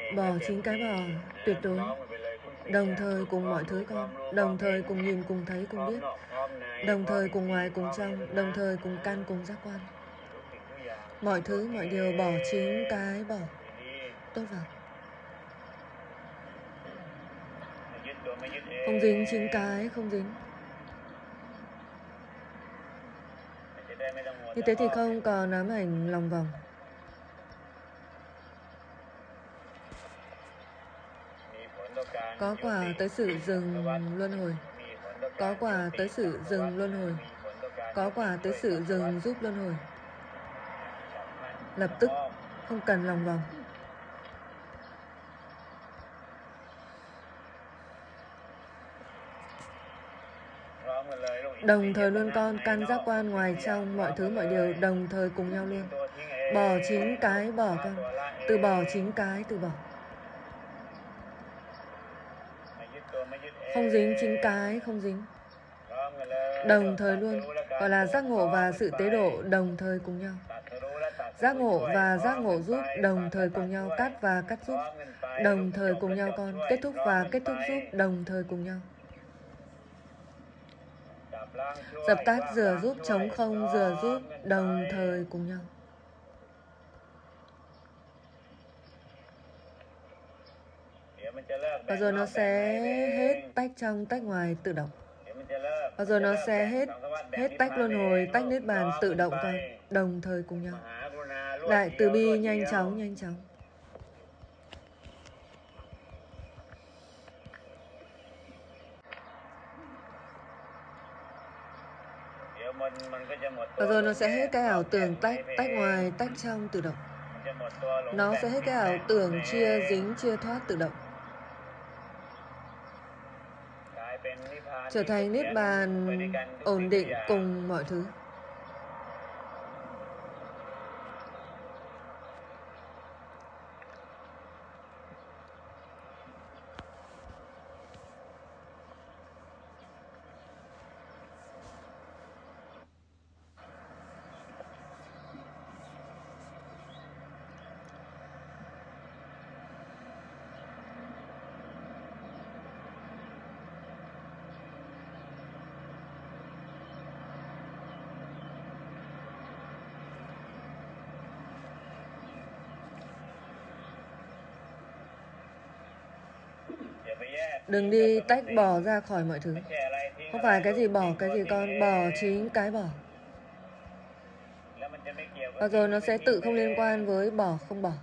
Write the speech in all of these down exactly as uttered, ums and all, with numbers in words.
Bỏ chính cái bỏ tuyệt đối, đồng thời cùng mọi thứ con, đồng thời cùng nhìn, cùng thấy, cùng biết, đồng thời cùng ngoài, cùng trong, đồng thời cùng căn, cùng giác quan. Mọi thứ, mọi điều bỏ chính cái bỏ. Tốt vào. Không dính chính cái, không dính. Như thế thì không còn ám ảnh lòng vòng. Có quả tới sự dừng luân hồi. Có quả tới sự dừng luân hồi. Có quả tới sự dừng giúp luân hồi. Lập tức, không cần lòng vòng. Đồng thời luôn con, căn giác quan ngoài trong, mọi thứ mọi điều đồng thời cùng nhau luôn. Bỏ chính cái bỏ con. Từ bỏ chính cái từ bỏ. Không dính chính cái, không dính. Đồng thời luôn, gọi là giác ngộ và sự tế độ đồng thời cùng nhau. Giác ngộ và giác ngộ giúp đồng thời cùng nhau, cắt và cắt giúp đồng thời cùng nhau con, kết thúc và kết thúc giúp đồng thời cùng nhau. Dập tắt rửa giúp, chống không rửa giúp đồng thời cùng nhau. Và rồi nó sẽ hết tách trong tách ngoài tự động. Và rồi nó sẽ hết hết tách luân hồi, tách niết bàn tự động con, đồng thời cùng nhau. Đại từ bi nhanh chóng nhanh chóng. Và rồi nó sẽ hết cái ảo tưởng tách, tách ngoài, tách trong tự động. Nó sẽ hết cái ảo tưởng chia, dính, chia thoát tự động. Trở thành niết bàn ổn định cùng mọi thứ. Đừng đi tách bỏ ra khỏi mọi thứ. Không phải cái gì bỏ cái gì con, bỏ chính cái bỏ. Và rồi nó sẽ tự không liên quan với bỏ không bỏ.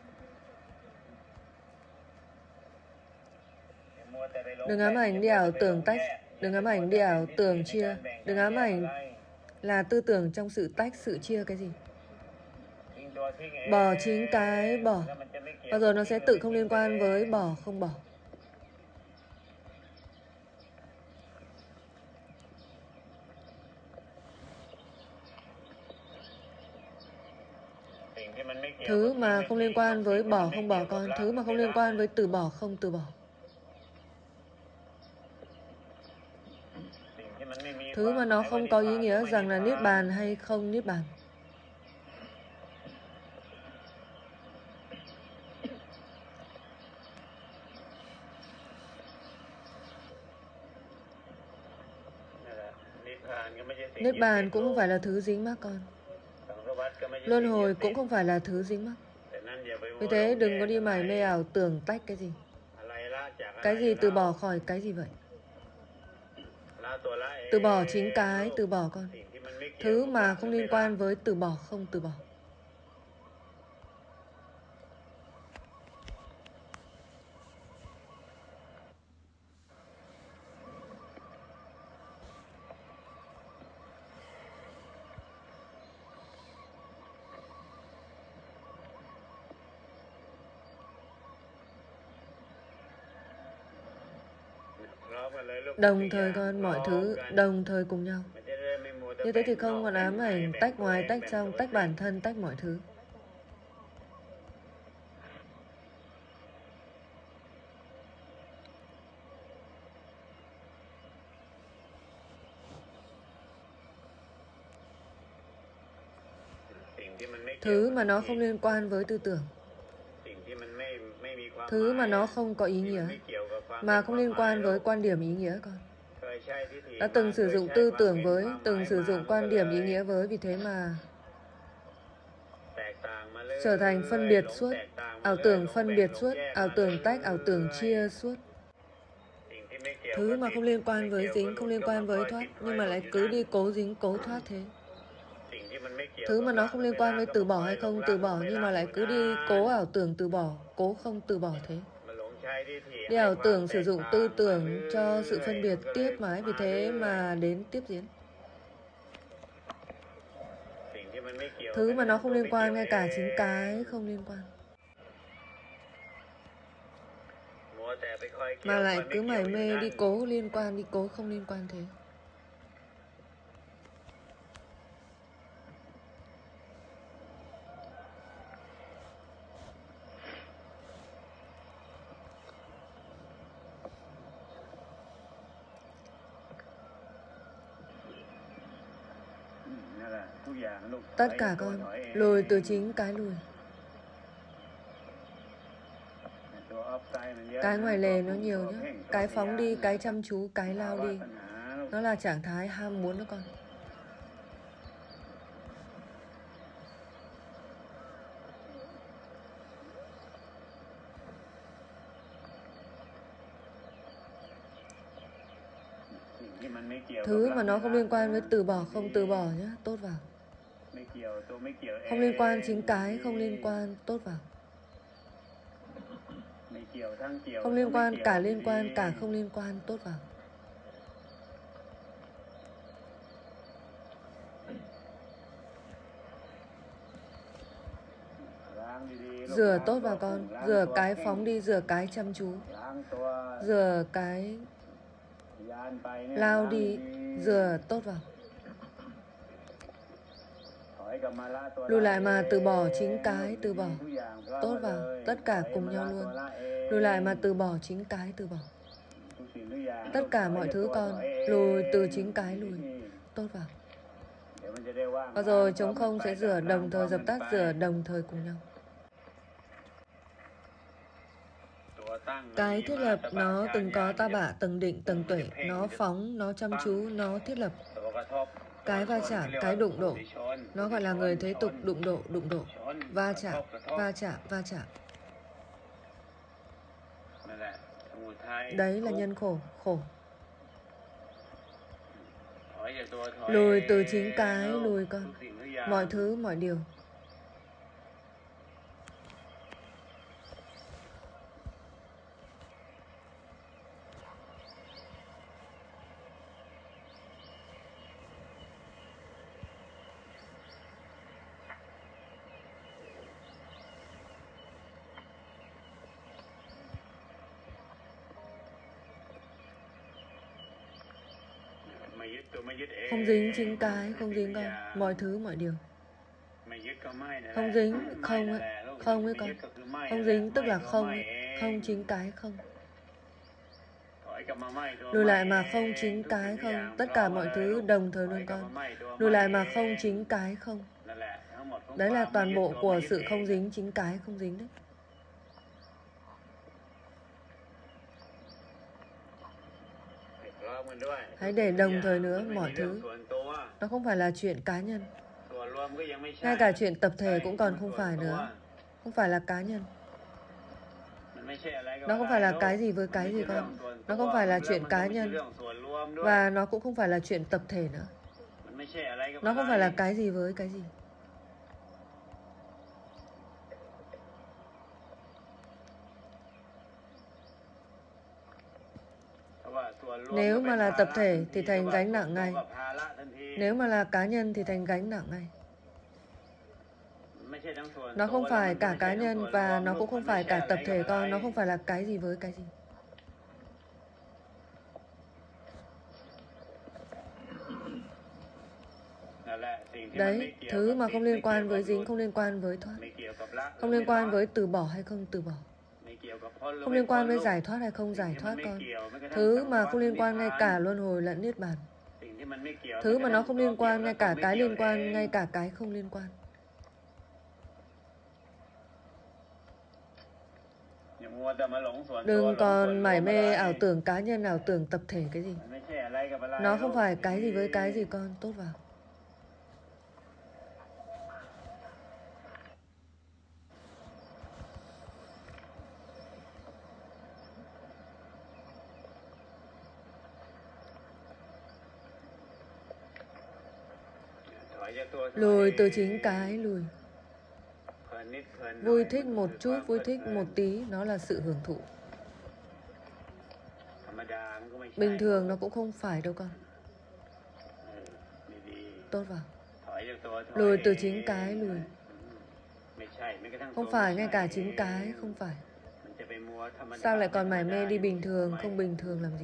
Đừng ám ảnh đi ảo tưởng tách, đừng ám ảnh đi ảo tưởng chia, đừng ám ảnh là tư tưởng trong sự tách, sự chia cái gì. Bỏ chính cái bỏ. Và rồi nó sẽ tự không liên quan với bỏ không bỏ. Thứ mà không liên quan với bỏ không bỏ con, thứ mà không liên quan với từ bỏ không từ bỏ. Thứ mà nó không có ý nghĩa rằng là niết bàn hay không niết bàn. Niết bàn cũng không phải là thứ dính mắc con. Luân hồi cũng không phải là thứ dính mắc. Vì thế đừng có đi mải mê ảo tưởng tách cái gì. Cái gì từ bỏ khỏi cái gì vậy. Từ bỏ chính cái, từ bỏ con. Thứ mà không liên quan với từ bỏ không từ bỏ. Đồng thời con, mọi thứ đồng thời cùng nhau. Như thế thì không còn ám ảnh tách ngoài, tách trong, tách bản thân, tách mọi thứ. Thứ mà nó không liên quan với tư tưởng. Thứ mà nó không có ý nghĩa, mà không liên quan với quan điểm ý nghĩa con. Đã từng sử dụng tư tưởng với, từng sử dụng quan điểm ý nghĩa với, vì thế mà trở thành phân biệt suốt, ảo tưởng phân biệt suốt, ảo tưởng tách, ảo tưởng chia suốt. Thứ mà không liên quan với dính, không liên quan với thoát, nhưng mà lại cứ đi cố dính, cố thoát thế. Thứ mà nó không liên quan với từ bỏ hay không từ bỏ, nhưng mà lại cứ đi cố ảo tưởng từ bỏ, cố không từ bỏ thế. Đi ảo tưởng sử dụng tư tưởng cho sự phân biệt tiếp mãi, vì thế mà đến tiếp diễn. Thứ mà nó không liên quan, ngay cả chính cái không liên quan, mà lại cứ mải mê đi cố liên quan, đi cố không liên quan thế. Tất cả con lùi từ chính cái lùi. Cái ngoài lề nó nhiều nhé. Cái phóng đi, cái chăm chú, cái lao đi. Nó là trạng thái ham muốn đó con. Thứ mà nó không liên quan với từ bỏ, không từ bỏ nhé. Tốt vào. Không liên quan chính cái, không liên quan, tốt vào. Không liên quan, cả liên quan, cả không liên quan, tốt vào. Rửa tốt vào con. Rửa cái phóng đi, rửa cái chăm chú, rửa cái lao đi, rửa tốt vào. Lùi lại mà từ bỏ chính cái, từ bỏ. Tốt vào, tất cả cùng nhau luôn. Lùi lại mà từ bỏ chính cái, từ bỏ. Tất cả mọi thứ con, lùi từ chính cái, lùi. Tốt vào. Và rồi trống không sẽ rửa đồng thời dập tắt, rửa đồng thời cùng nhau. Cái thiết lập nó từng có ta bạ, tầng định, tầng tuệ. Nó phóng, nó chăm chú, nó thiết lập. Cái va chạm, cái đụng độ. Nó gọi là người thế tục, đụng độ, đụng độ. Va chạm, va chạm, va chạm. Đấy là nhân khổ, khổ. Lùi từ chính cái, lùi con. Mọi thứ, mọi điều. Không dính chính cái, không dính con. Mọi thứ, mọi điều. Không dính, không ấy. Không ấy con. Không dính tức là không ấy. Không chính cái, không. Lùi lại mà không chính cái, không. Tất cả mọi thứ đồng thời luôn con. Lùi lại mà không chính cái, không. Đấy là toàn bộ của sự không dính chính cái, không dính đấy. Hãy để đồng thời nữa mọi thứ. Nó không phải là chuyện cá nhân. Ngay cả chuyện tập thể cũng còn không phải nữa. Không phải là cá nhân. Nó không phải là cái gì với cái gì con. Nó không phải là chuyện cá nhân. Và nó cũng không phải là chuyện tập thể nữa. Nó không phải là cái gì với cái gì. Nếu mà là tập thể thì thành gánh nặng ngay. Nếu mà là cá nhân thì thành gánh nặng ngay. Nó không phải cả cá nhân và nó cũng không phải cả tập thể con. Nó không phải là cái gì với cái gì. Đấy, thứ mà không liên quan với dính, không liên quan với thoát. Không liên quan với từ bỏ hay không từ bỏ. Không liên quan với giải thoát hay không giải thoát con. Thứ mà không liên quan ngay cả luân hồi lẫn niết bàn. Thứ mà nó không liên quan ngay cả cái liên quan, ngay cả cái không liên quan. Đừng còn mải mê ảo tưởng cá nhân, ảo tưởng tập thể cái gì. Nó không phải cái gì với cái gì con, tốt vào. Lùi từ chính cái lùi. Vui thích một chút, vui thích một tí, nó là sự hưởng thụ. Bình thường nó cũng không phải đâu con. Tốt vào. Lùi từ chính cái lùi. Không phải, ngay cả chính cái không phải. Sao lại còn mải mê đi bình thường, không bình thường làm gì?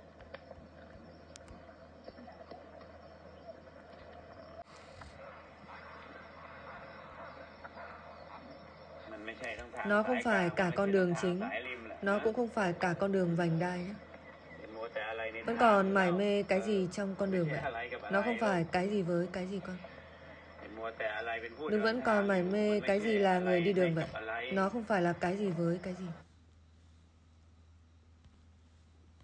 Nó không phải cả con đường chính. Nó cũng không phải cả con đường vành đai nhé. Vẫn còn mải mê cái gì trong con đường vậy? Nó không phải cái gì với cái gì con. Đừng vẫn còn mải mê cái gì là người đi đường vậy. Nó không phải là cái gì với cái gì.